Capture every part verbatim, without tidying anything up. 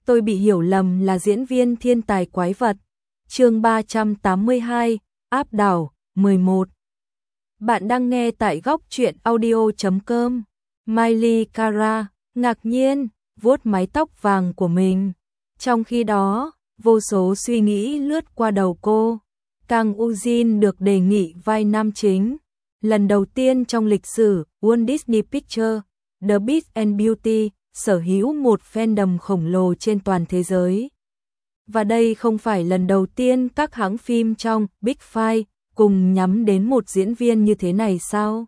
tôi bị hiểu lầm là diễn viên thiên tài quái vật. Chương ba trăm tám mươi hai, áp đảo, mười một. Bạn đang nghe tại góc truyện audio chấm com. Miley Cara ngạc nhiên vuốt mái tóc vàng của mình. Trong khi đó, vô số suy nghĩ lướt qua đầu cô. Kang Woo-jin được đề nghị vai nam chính. Lần đầu tiên trong lịch sử, Walt Disney Pictures, The Beast and Beauty sở hữu một fandom khổng lồ trên toàn thế giới. Và đây không phải lần đầu tiên các hãng phim trong Big Five cùng nhắm đến một diễn viên như thế này sao?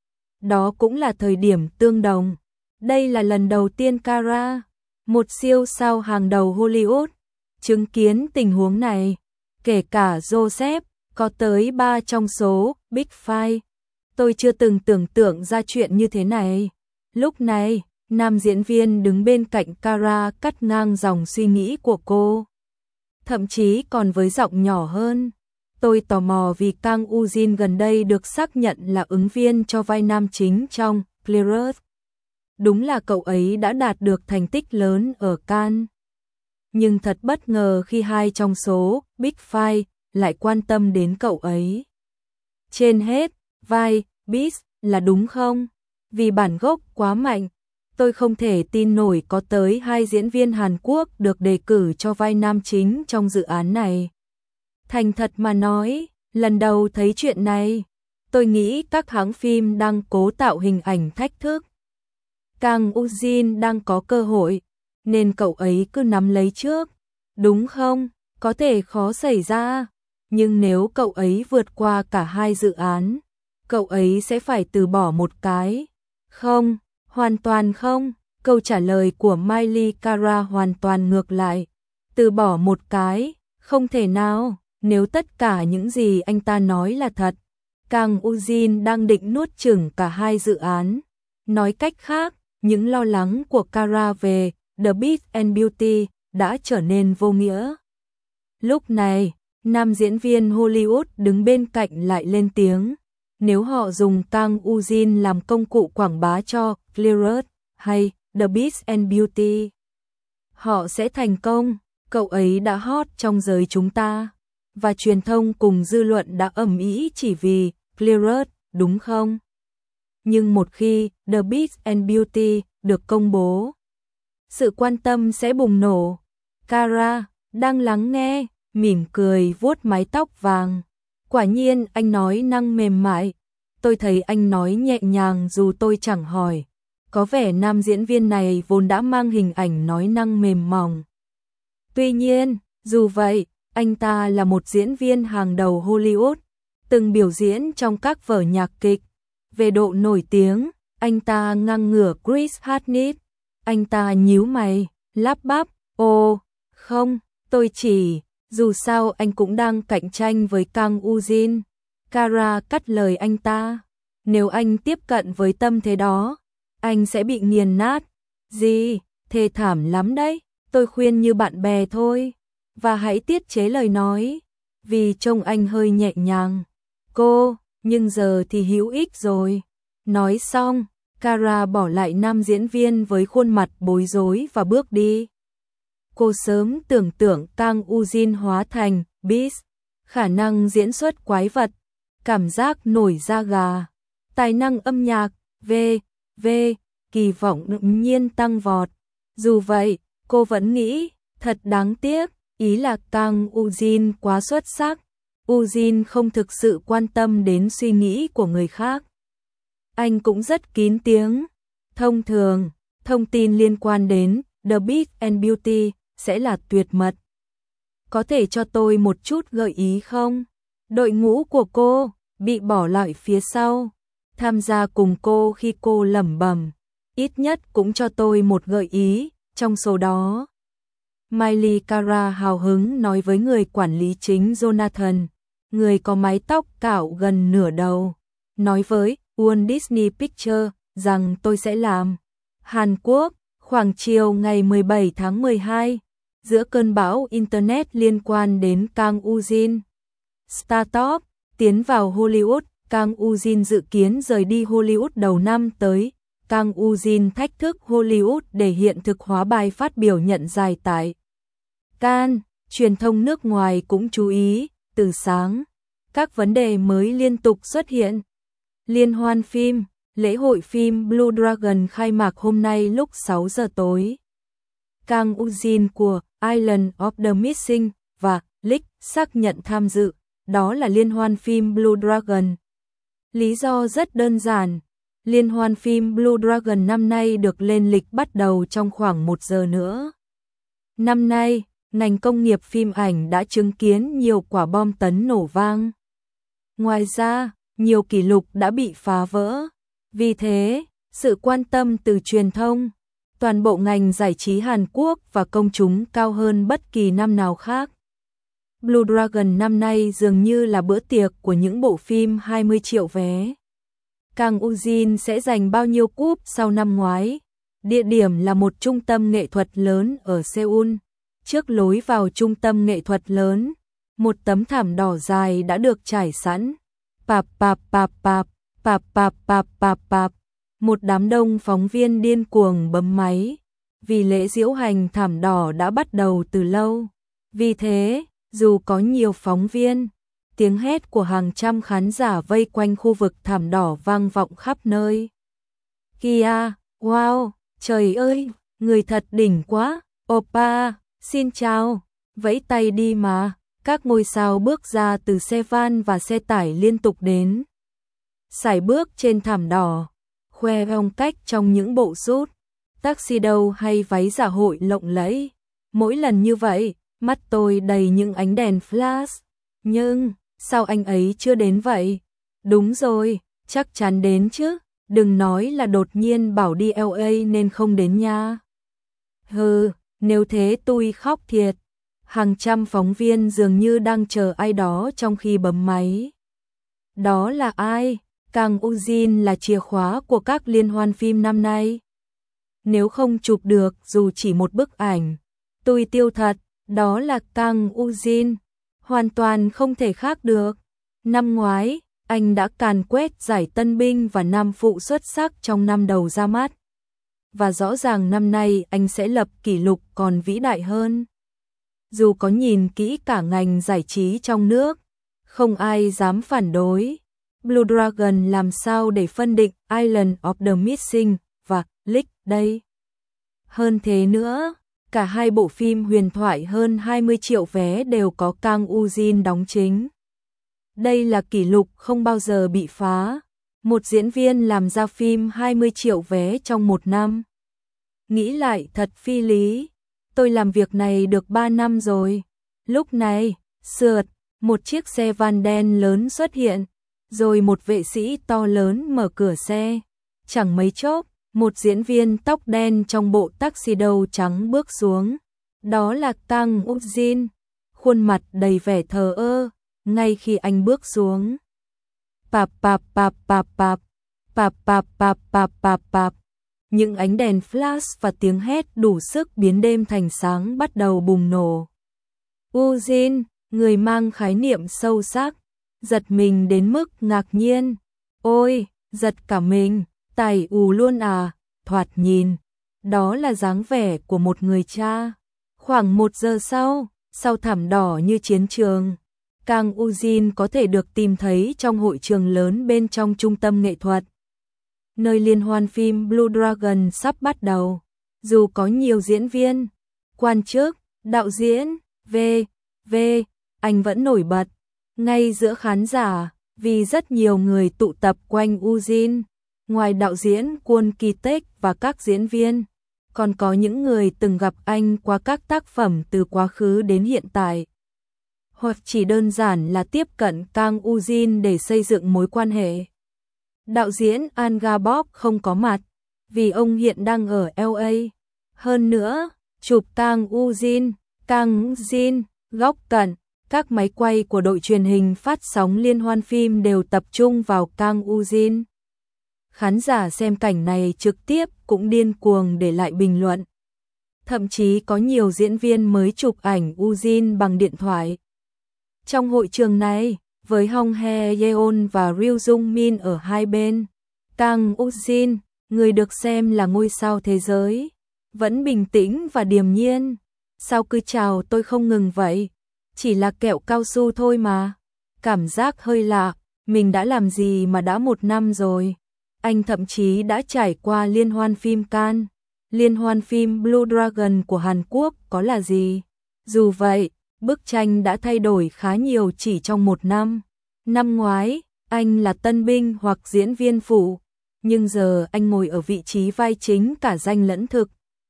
Đó cũng là thời điểm tương đồng. Đây là lần đầu tiên Cara, một siêu sao hàng đầu Hollywood, chứng kiến tình huống này. Kể cả Joseph, có tới ba trong số Big Five. Tôi chưa từng tưởng tượng ra chuyện như thế này. Lúc này, nam diễn viên đứng bên cạnh Cara cắt ngang dòng suy nghĩ của cô. Thậm chí còn với giọng nhỏ hơn. Tôi tò mò vì Kang Woo-jin gần đây được xác nhận là ứng viên cho vai nam chính trong Clearance. Đúng là cậu ấy đã đạt được thành tích lớn ở Cannes. Nhưng thật bất ngờ khi hai trong số Big Five lại quan tâm đến cậu ấy. Trên hết, vai Beast là đúng không? Vì bản gốc quá mạnh, tôi không thể tin nổi có tới hai diễn viên Hàn Quốc được đề cử cho vai nam chính trong dự án này. Thành thật mà nói, lần đầu thấy chuyện này, tôi nghĩ các hãng phim đang cố tạo hình ảnh thách thức. Kang Woo-jin đang có cơ hội, nên cậu ấy cứ nắm lấy trước, đúng không? Có thể khó xảy ra, nhưng nếu cậu ấy vượt qua cả hai dự án, cậu ấy sẽ phải từ bỏ một cái. Không, hoàn toàn không. Câu trả lời của Miley Cara hoàn toàn ngược lại. Từ bỏ một cái, không thể nào, nếu tất cả những gì anh ta nói là thật. Kang Woo-jin đang định nuốt chửng cả hai dự án. Nói cách khác, những lo lắng của Cara về The Beast and Beauty đã trở nên vô nghĩa. Lúc này, nam diễn viên Hollywood đứng bên cạnh lại lên tiếng. Nếu họ dùng Kang Woo-jin làm công cụ quảng bá cho Clearance hay The Beast and Beauty, họ sẽ thành công. Cậu ấy đã hot trong giới chúng ta, và truyền thông cùng dư luận đã ầm ĩ chỉ vì Clearance, đúng không? Nhưng một khi The Beast and Beauty được công bố, sự quan tâm sẽ bùng nổ. Cara đang lắng nghe, mỉm cười vuốt mái tóc vàng. Quả nhiên anh nói năng mềm mại. Tôi thấy anh nói nhẹ nhàng dù tôi chẳng hỏi. Có vẻ nam diễn viên này vốn đã mang hình ảnh nói năng mềm mỏng. Tuy nhiên, dù vậy, anh ta là một diễn viên hàng đầu Hollywood, từng biểu diễn trong các vở nhạc kịch. Về độ nổi tiếng, anh ta ngang ngửa Chris Hardwick. Anh ta nhíu mày, lắp bắp, ồ, không, tôi chỉ... Dù sao anh cũng đang cạnh tranh với Kang Woo-jin. Cara cắt lời anh ta. Nếu anh tiếp cận với tâm thế đó, anh sẽ bị nghiền nát. Gì? Thê thảm lắm đấy. Tôi khuyên như bạn bè thôi. Và hãy tiết chế lời nói. Vì trông anh hơi nhẹ nhàng. Cô, nhưng giờ thì hữu ích rồi. Nói xong, Cara bỏ lại nam diễn viên với khuôn mặt bối rối và bước đi. Cô sớm tưởng tượng Kang Woo-jin hóa thành Beast, khả năng diễn xuất quái vật, cảm giác nổi da gà, tài năng âm nhạc, v, v, kỳ vọng tự nhiên tăng vọt. Dù vậy, cô vẫn nghĩ, thật đáng tiếc, ý là Kang Woo-jin quá xuất sắc. Woo-jin không thực sự quan tâm đến suy nghĩ của người khác. Anh cũng rất kín tiếng. Thông thường, thông tin liên quan đến The Beast and Beauty sẽ là tuyệt mật. Có thể cho tôi một chút gợi ý không? Đội ngũ của cô bị bỏ lại phía sau, tham gia cùng cô khi cô lẩm bẩm, ít nhất cũng cho tôi một gợi ý trong số đó. Miley Cara hào hứng nói với người quản lý chính Jonathan, người có mái tóc cạo gần nửa đầu, nói với Walt Disney Pictures rằng tôi sẽ làm. Hàn Quốc, khoảng chiều ngày mười bảy tháng mười hai, giữa cơn bão Internet liên quan đến Kang Woo-jin. Startup tiến vào Hollywood, Kang Woo-jin dự kiến rời đi Hollywood đầu năm tới. Kang Ujin thách thức Hollywood để hiện thực hóa bài phát biểu nhận giải tại Cannes. Truyền thông nước ngoài cũng chú ý, từ sáng, các vấn đề mới liên tục xuất hiện. Liên hoan phim, lễ hội phim Blue Dragon khai mạc hôm nay lúc sáu giờ tối. Kang Ujin của Island of the Missing và Leak xác nhận tham dự, đó là liên hoan phim Blue Dragon. Lý do rất đơn giản, liên hoan phim Blue Dragon năm nay được lên lịch bắt đầu trong khoảng một giờ nữa. Năm nay, ngành công nghiệp phim ảnh đã chứng kiến nhiều quả bom tấn nổ vang. Ngoài ra, nhiều kỷ lục đã bị phá vỡ. Vì thế, sự quan tâm từ truyền thông, toàn bộ ngành giải trí Hàn Quốc và công chúng cao hơn bất kỳ năm nào khác. Blue Dragon năm nay dường như là bữa tiệc của những bộ phim hai mươi triệu vé. Kang Ujin sẽ giành bao nhiêu cúp sau năm ngoái? Địa điểm là một trung tâm nghệ thuật lớn ở Seoul. Trước lối vào trung tâm nghệ thuật lớn, một tấm thảm đỏ dài đã được trải sẵn. Pap pap pap pap, pap pap pap pap pap. Một đám đông phóng viên điên cuồng bấm máy, vì lễ diễu hành thảm đỏ đã bắt đầu từ lâu. Vì thế, dù có nhiều phóng viên, tiếng hét của hàng trăm khán giả vây quanh khu vực thảm đỏ vang vọng khắp nơi. Kia, wow, trời ơi, người thật đỉnh quá, oppa, xin chào, vẫy tay đi mà. Các ngôi sao bước ra từ xe van và xe tải liên tục đến. Sải bước trên thảm đỏ, khoe phong cách trong những bộ suit, tuxedo hay váy dạ hội lộng lẫy. Mỗi lần như vậy, mắt tôi đầy những ánh đèn flash. Nhưng, sao anh ấy chưa đến vậy? Đúng rồi, chắc chắn đến chứ. Đừng nói là đột nhiên bảo đi L A nên không đến nha. Hừ, nếu thế tôi khóc thiệt. Hàng trăm phóng viên dường như đang chờ ai đó trong khi bấm máy. Đó là ai? Kang Ujin là chìa khóa của các liên hoan phim năm nay. Nếu không chụp được dù chỉ một bức ảnh, tôi tiêu thật, đó là Kang Ujin. Hoàn toàn không thể khác được. Năm ngoái, anh đã càn quét giải tân binh và nam phụ xuất sắc trong năm đầu ra mắt. Và rõ ràng năm nay anh sẽ lập kỷ lục còn vĩ đại hơn. Dù có nhìn kỹ cả ngành giải trí trong nước, không ai dám phản đối. Blue Dragon làm sao để phân định Island of the Missing và Leak đây? Hơn thế nữa, cả hai bộ phim huyền thoại hơn hai mươi triệu vé đều có Kang Ujin đóng chính. Đây là kỷ lục không bao giờ bị phá. Một diễn viên làm ra phim hai mươi triệu vé trong một năm. Nghĩ lại thật phi lý. Tôi làm việc này được ba năm rồi. Lúc này, sượt, một chiếc xe van đen lớn xuất hiện, rồi một vệ sĩ to lớn mở cửa xe. Chẳng mấy chốc, một diễn viên tóc đen trong bộ tuxedo trắng bước xuống. Đó là Kang Ujin, khuôn mặt đầy vẻ thờ ơ, ngay khi anh bước xuống. Pap pap pap pap pap, pap pap pap pap pap pap. Những ánh đèn flash và tiếng hét đủ sức biến đêm thành sáng bắt đầu bùng nổ. Ujin, người mang khái niệm sâu sắc, giật mình đến mức ngạc nhiên. Ôi, giật cả mình, tài ù luôn à, thoạt nhìn. Đó là dáng vẻ của một người cha. Khoảng một giờ sau, sau thảm đỏ như chiến trường, Kang Ujin có thể được tìm thấy trong hội trường lớn bên trong trung tâm nghệ thuật, nơi liên hoan phim Blue Dragon sắp bắt đầu. Dù có nhiều diễn viên, quan chức, đạo diễn, vân vân, anh vẫn nổi bật ngay giữa khán giả, vì rất nhiều người tụ tập quanh Ujin. Ngoài đạo diễn Kwon Ki-taek và các diễn viên, còn có những người từng gặp anh qua các tác phẩm từ quá khứ đến hiện tại, hoặc chỉ đơn giản là tiếp cận Kang Ujin để xây dựng mối quan hệ. Đạo diễn An Ga-bok không có mặt, vì ông hiện đang ở L A. Hơn nữa, chụp Kang Ujin, Kang Ujin, góc cận, các máy quay của đội truyền hình phát sóng liên hoan phim đều tập trung vào Kang Ujin. Khán giả xem cảnh này trực tiếp cũng điên cuồng để lại bình luận. Thậm chí có nhiều diễn viên mới chụp ảnh Ujin bằng điện thoại. Trong hội trường này, với Hong Hae Yeon và Ryu Jung Min ở hai bên, Kang Ujin, người được xem là ngôi sao thế giới, vẫn bình tĩnh và điềm nhiên. Sao cứ chào tôi không ngừng vậy? Chỉ là kẹo cao su thôi mà. Cảm giác hơi lạ, mình đã làm gì mà đã một năm rồi. Anh thậm chí đã trải qua liên hoan phim Cannes, liên hoan phim Blue Dragon của Hàn Quốc có là gì. Dù vậy, bức tranh đã thay đổi khá nhiều chỉ trong một năm. Năm ngoái, anh là tân binh hoặc diễn viên phụ, nhưng giờ anh ngồi ở vị trí vai chính cả danh lẫn thực.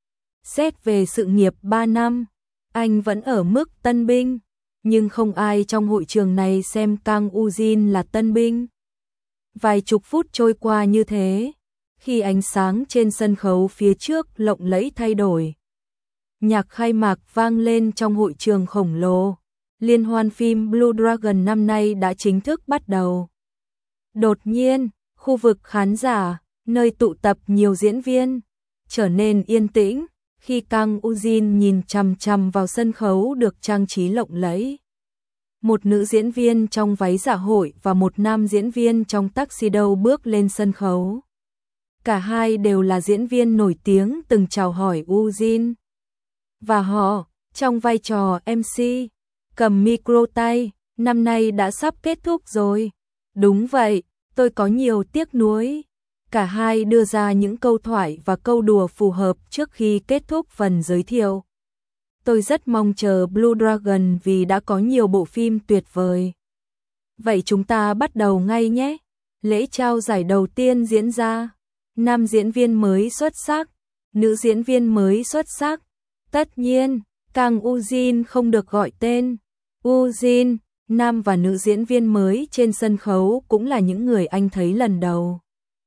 Xét về sự nghiệp ba năm, anh vẫn ở mức tân binh, nhưng không ai trong hội trường này xem Kang Woo-jin là tân binh. Vài chục phút trôi qua như thế, khi ánh sáng trên sân khấu phía trước lộng lẫy thay đổi. Nhạc khai mạc vang lên trong hội trường khổng lồ. Liên hoan phim Blue Dragon năm nay đã chính thức bắt đầu. Đột nhiên, khu vực khán giả, nơi tụ tập nhiều diễn viên, trở nên yên tĩnh khi Kang Woo-jin nhìn chằm chằm vào sân khấu được trang trí lộng lẫy. Một nữ diễn viên trong váy dạ hội và một nam diễn viên trong tuxedo bước lên sân khấu. Cả hai đều là diễn viên nổi tiếng từng chào hỏi Woo-jin. Và họ, trong vai trò em xê, cầm micro tay, năm nay đã sắp kết thúc rồi. Đúng vậy, tôi có nhiều tiếc nuối. Cả hai đưa ra những câu thoại và câu đùa phù hợp trước khi kết thúc phần giới thiệu. Tôi rất mong chờ Blue Dragon vì đã có nhiều bộ phim tuyệt vời. Vậy chúng ta bắt đầu ngay nhé. Lễ trao giải đầu tiên diễn ra. Nam diễn viên mới xuất sắc, nữ diễn viên mới xuất sắc. Tất nhiên, Kang Woo-jin không được gọi tên. Woo-jin, nam và nữ diễn viên mới trên sân khấu cũng là những người anh thấy lần đầu.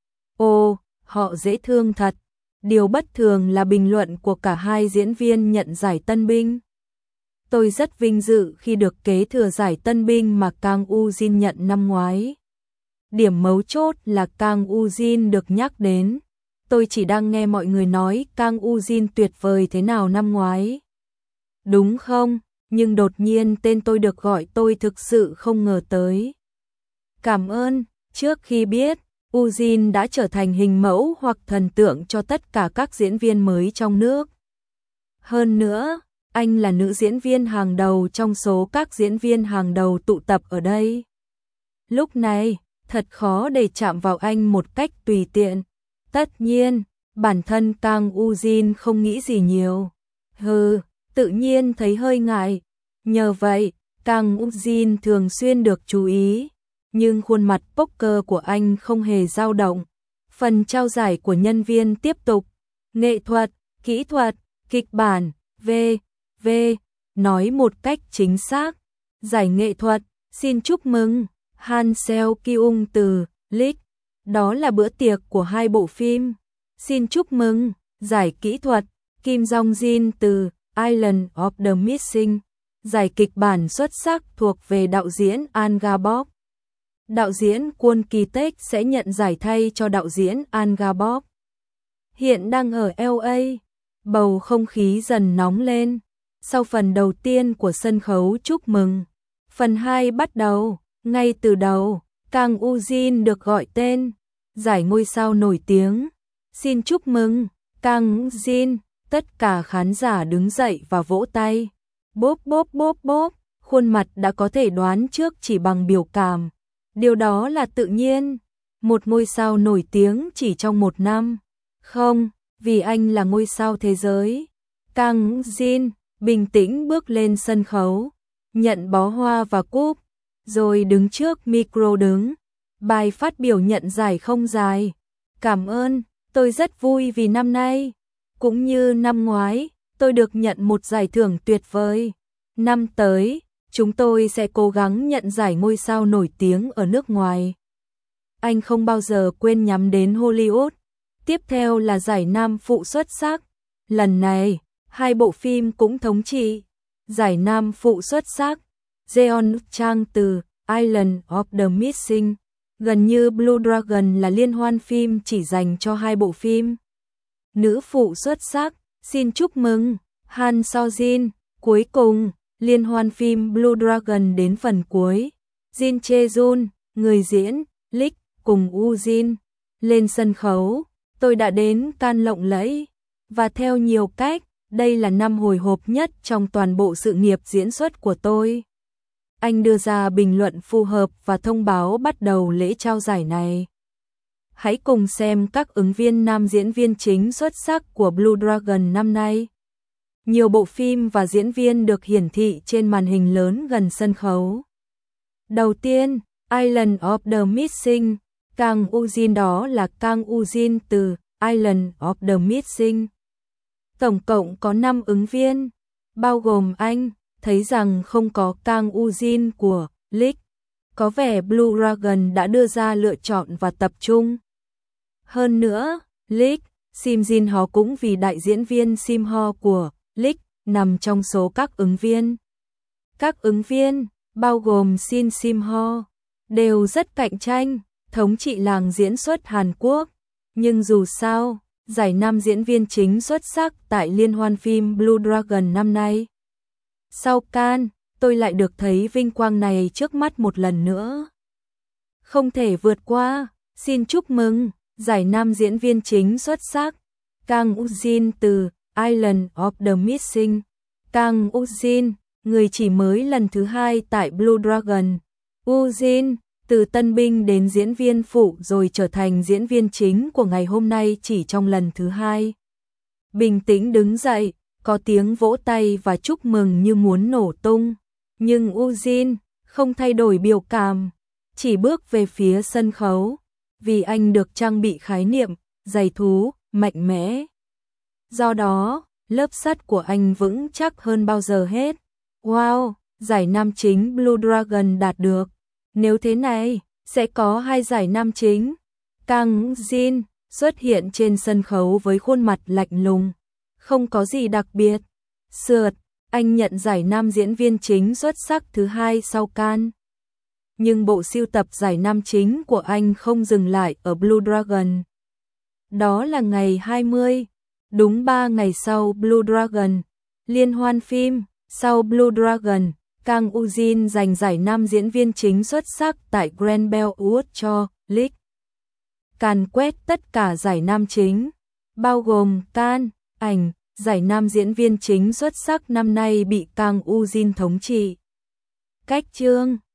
Ồ, họ dễ thương thật. Điều bất thường là bình luận của cả hai diễn viên nhận giải tân binh. Tôi rất vinh dự khi được kế thừa giải tân binh mà Kang Woo-jin nhận năm ngoái. Điểm mấu chốt là Kang Woo-jin được nhắc đến. Tôi chỉ đang nghe mọi người nói Kang Woo-jin tuyệt vời thế nào năm ngoái. Đúng không? Nhưng đột nhiên tên tôi được gọi tôi thực sự không ngờ tới. Cảm ơn, trước khi biết, Woo-jin đã trở thành hình mẫu hoặc thần tượng cho tất cả các diễn viên mới trong nước. Hơn nữa, anh là nữ diễn viên hàng đầu trong số các diễn viên hàng đầu tụ tập ở đây. Lúc này, thật khó để chạm vào anh một cách tùy tiện. Tất nhiên, bản thân Kang Woo-jin không nghĩ gì nhiều. Hừ, tự nhiên thấy hơi ngại. Nhờ vậy, Kang Woo-jin thường xuyên được chú ý. Nhưng khuôn mặt poker của anh không hề dao động. Phần trao giải của nhân viên tiếp tục. Nghệ thuật, kỹ thuật, kịch bản, v, v, nói một cách chính xác. Giải nghệ thuật, xin chúc mừng, Han Seo-kyung từ League. Đó là bữa tiệc của hai bộ phim. Xin chúc mừng, giải kỹ thuật, Kim Jong-jin từ Island of the Missing. Giải kịch bản xuất sắc thuộc về đạo diễn An Ga-bok. Đạo diễn Kwon Ki-taek sẽ nhận giải thay cho đạo diễn An Ga-bok. Hiện đang ở lờ a, bầu không khí dần nóng lên. Sau phần đầu tiên của sân khấu chúc mừng, phần hai bắt đầu. Ngay từ đầu, Kang Woo-jin được gọi tên, giải ngôi sao nổi tiếng. Xin chúc mừng, Kang Woo-jin. Tất cả khán giả đứng dậy và vỗ tay. Bốp bốp bốp bốp, khuôn mặt đã có thể đoán trước chỉ bằng biểu cảm. Điều đó là tự nhiên. Một ngôi sao nổi tiếng chỉ trong một năm. Không, vì anh là ngôi sao thế giới. Kang Woo-jin bình tĩnh bước lên sân khấu, nhận bó hoa và cúp, rồi đứng trước micro đứng. Bài phát biểu nhận giải không dài. Cảm ơn, tôi rất vui vì năm nay, cũng như năm ngoái, tôi được nhận một giải thưởng tuyệt vời. Năm tới, chúng tôi sẽ cố gắng nhận giải ngôi sao nổi tiếng ở nước ngoài. Anh không bao giờ quên nhắm đến Hollywood. Tiếp theo là giải nam phụ xuất sắc. Lần này, hai bộ phim cũng thống trị. Giải nam phụ xuất sắc, Jeon Chang từ Island of the Missing. Gần như Blue Dragon là liên hoan phim chỉ dành cho hai bộ phim. Nữ phụ xuất sắc, xin chúc mừng, Han So-jin. Cuối cùng, liên hoan phim Blue Dragon đến phần cuối. Jin Chae-jun, người diễn, League, cùng Woo-jin, lên sân khấu. tôi đã đến Cannes lộng lẫy, và theo nhiều cách, đây là năm hồi hộp nhất trong toàn bộ sự nghiệp diễn xuất của tôi. Anh đưa ra bình luận phù hợp và thông báo bắt đầu lễ trao giải này. Hãy cùng xem các ứng viên nam diễn viên chính xuất sắc của Blue Dragon năm nay. Nhiều bộ phim và diễn viên được hiển thị trên màn hình lớn gần sân khấu. Đầu tiên, Island of the Missing, Kang Woo-jin, đó là Kang Woo-jin từ Island of the Missing. Tổng cộng có năm ứng viên, bao gồm anh, thấy rằng không có Kang Woo-jin của League. Có vẻ Blue Dragon đã đưa ra lựa chọn và tập trung. Hơn nữa, League, Sim Jin Ho cũng vì đại diễn viên Sim Ho của League nằm trong số các ứng viên. Các ứng viên, bao gồm Shin Sim Ho, đều rất cạnh tranh, thống trị làng diễn xuất Hàn Quốc. Nhưng dù sao, giải nam diễn viên chính xuất sắc tại liên hoan phim Blue Dragon năm nay. Sau Cannes, tôi lại được thấy vinh quang này trước mắt một lần nữa. Không thể vượt qua, xin chúc mừng, giải nam diễn viên chính xuất sắc, Kang Woo-jin từ Island of the Missing. Kang Woo-jin, người chỉ mới lần thứ hai tại Blue Dragon. Woo-jin, từ tân binh đến diễn viên phụ rồi trở thành diễn viên chính của ngày hôm nay chỉ trong lần thứ hai. Bình tĩnh đứng dậy, có tiếng vỗ tay và chúc mừng như muốn nổ tung. Nhưng Woo-jin không thay đổi biểu cảm, chỉ bước về phía sân khấu, vì anh được trang bị khái niệm giày thú, mạnh mẽ. Do đó, lớp sắt của anh vững chắc hơn bao giờ hết. Wow, giải nam chính Blue Dragon đạt được. Nếu thế này, sẽ có hai giải nam chính. Kang Woo-jin xuất hiện trên sân khấu với khuôn mặt lạnh lùng, không có gì đặc biệt. Sượt, anh nhận giải nam diễn viên chính xuất sắc thứ hai sau Cannes. Nhưng bộ sưu tập giải nam chính của anh không dừng lại ở Blue Dragon. Đó là ngày hai mươi, đúng ba ngày sau Blue Dragon, liên hoan phim. Sau Blue Dragon, Kang Woo-jin giành giải nam diễn viên chính xuất sắc tại Grand Bell Awards cho League. Càn quét tất cả giải nam chính, bao gồm Cannes, ảnh, giải nam diễn viên chính xuất sắc năm nay bị Kang Woo-jin thống trị. Cách chương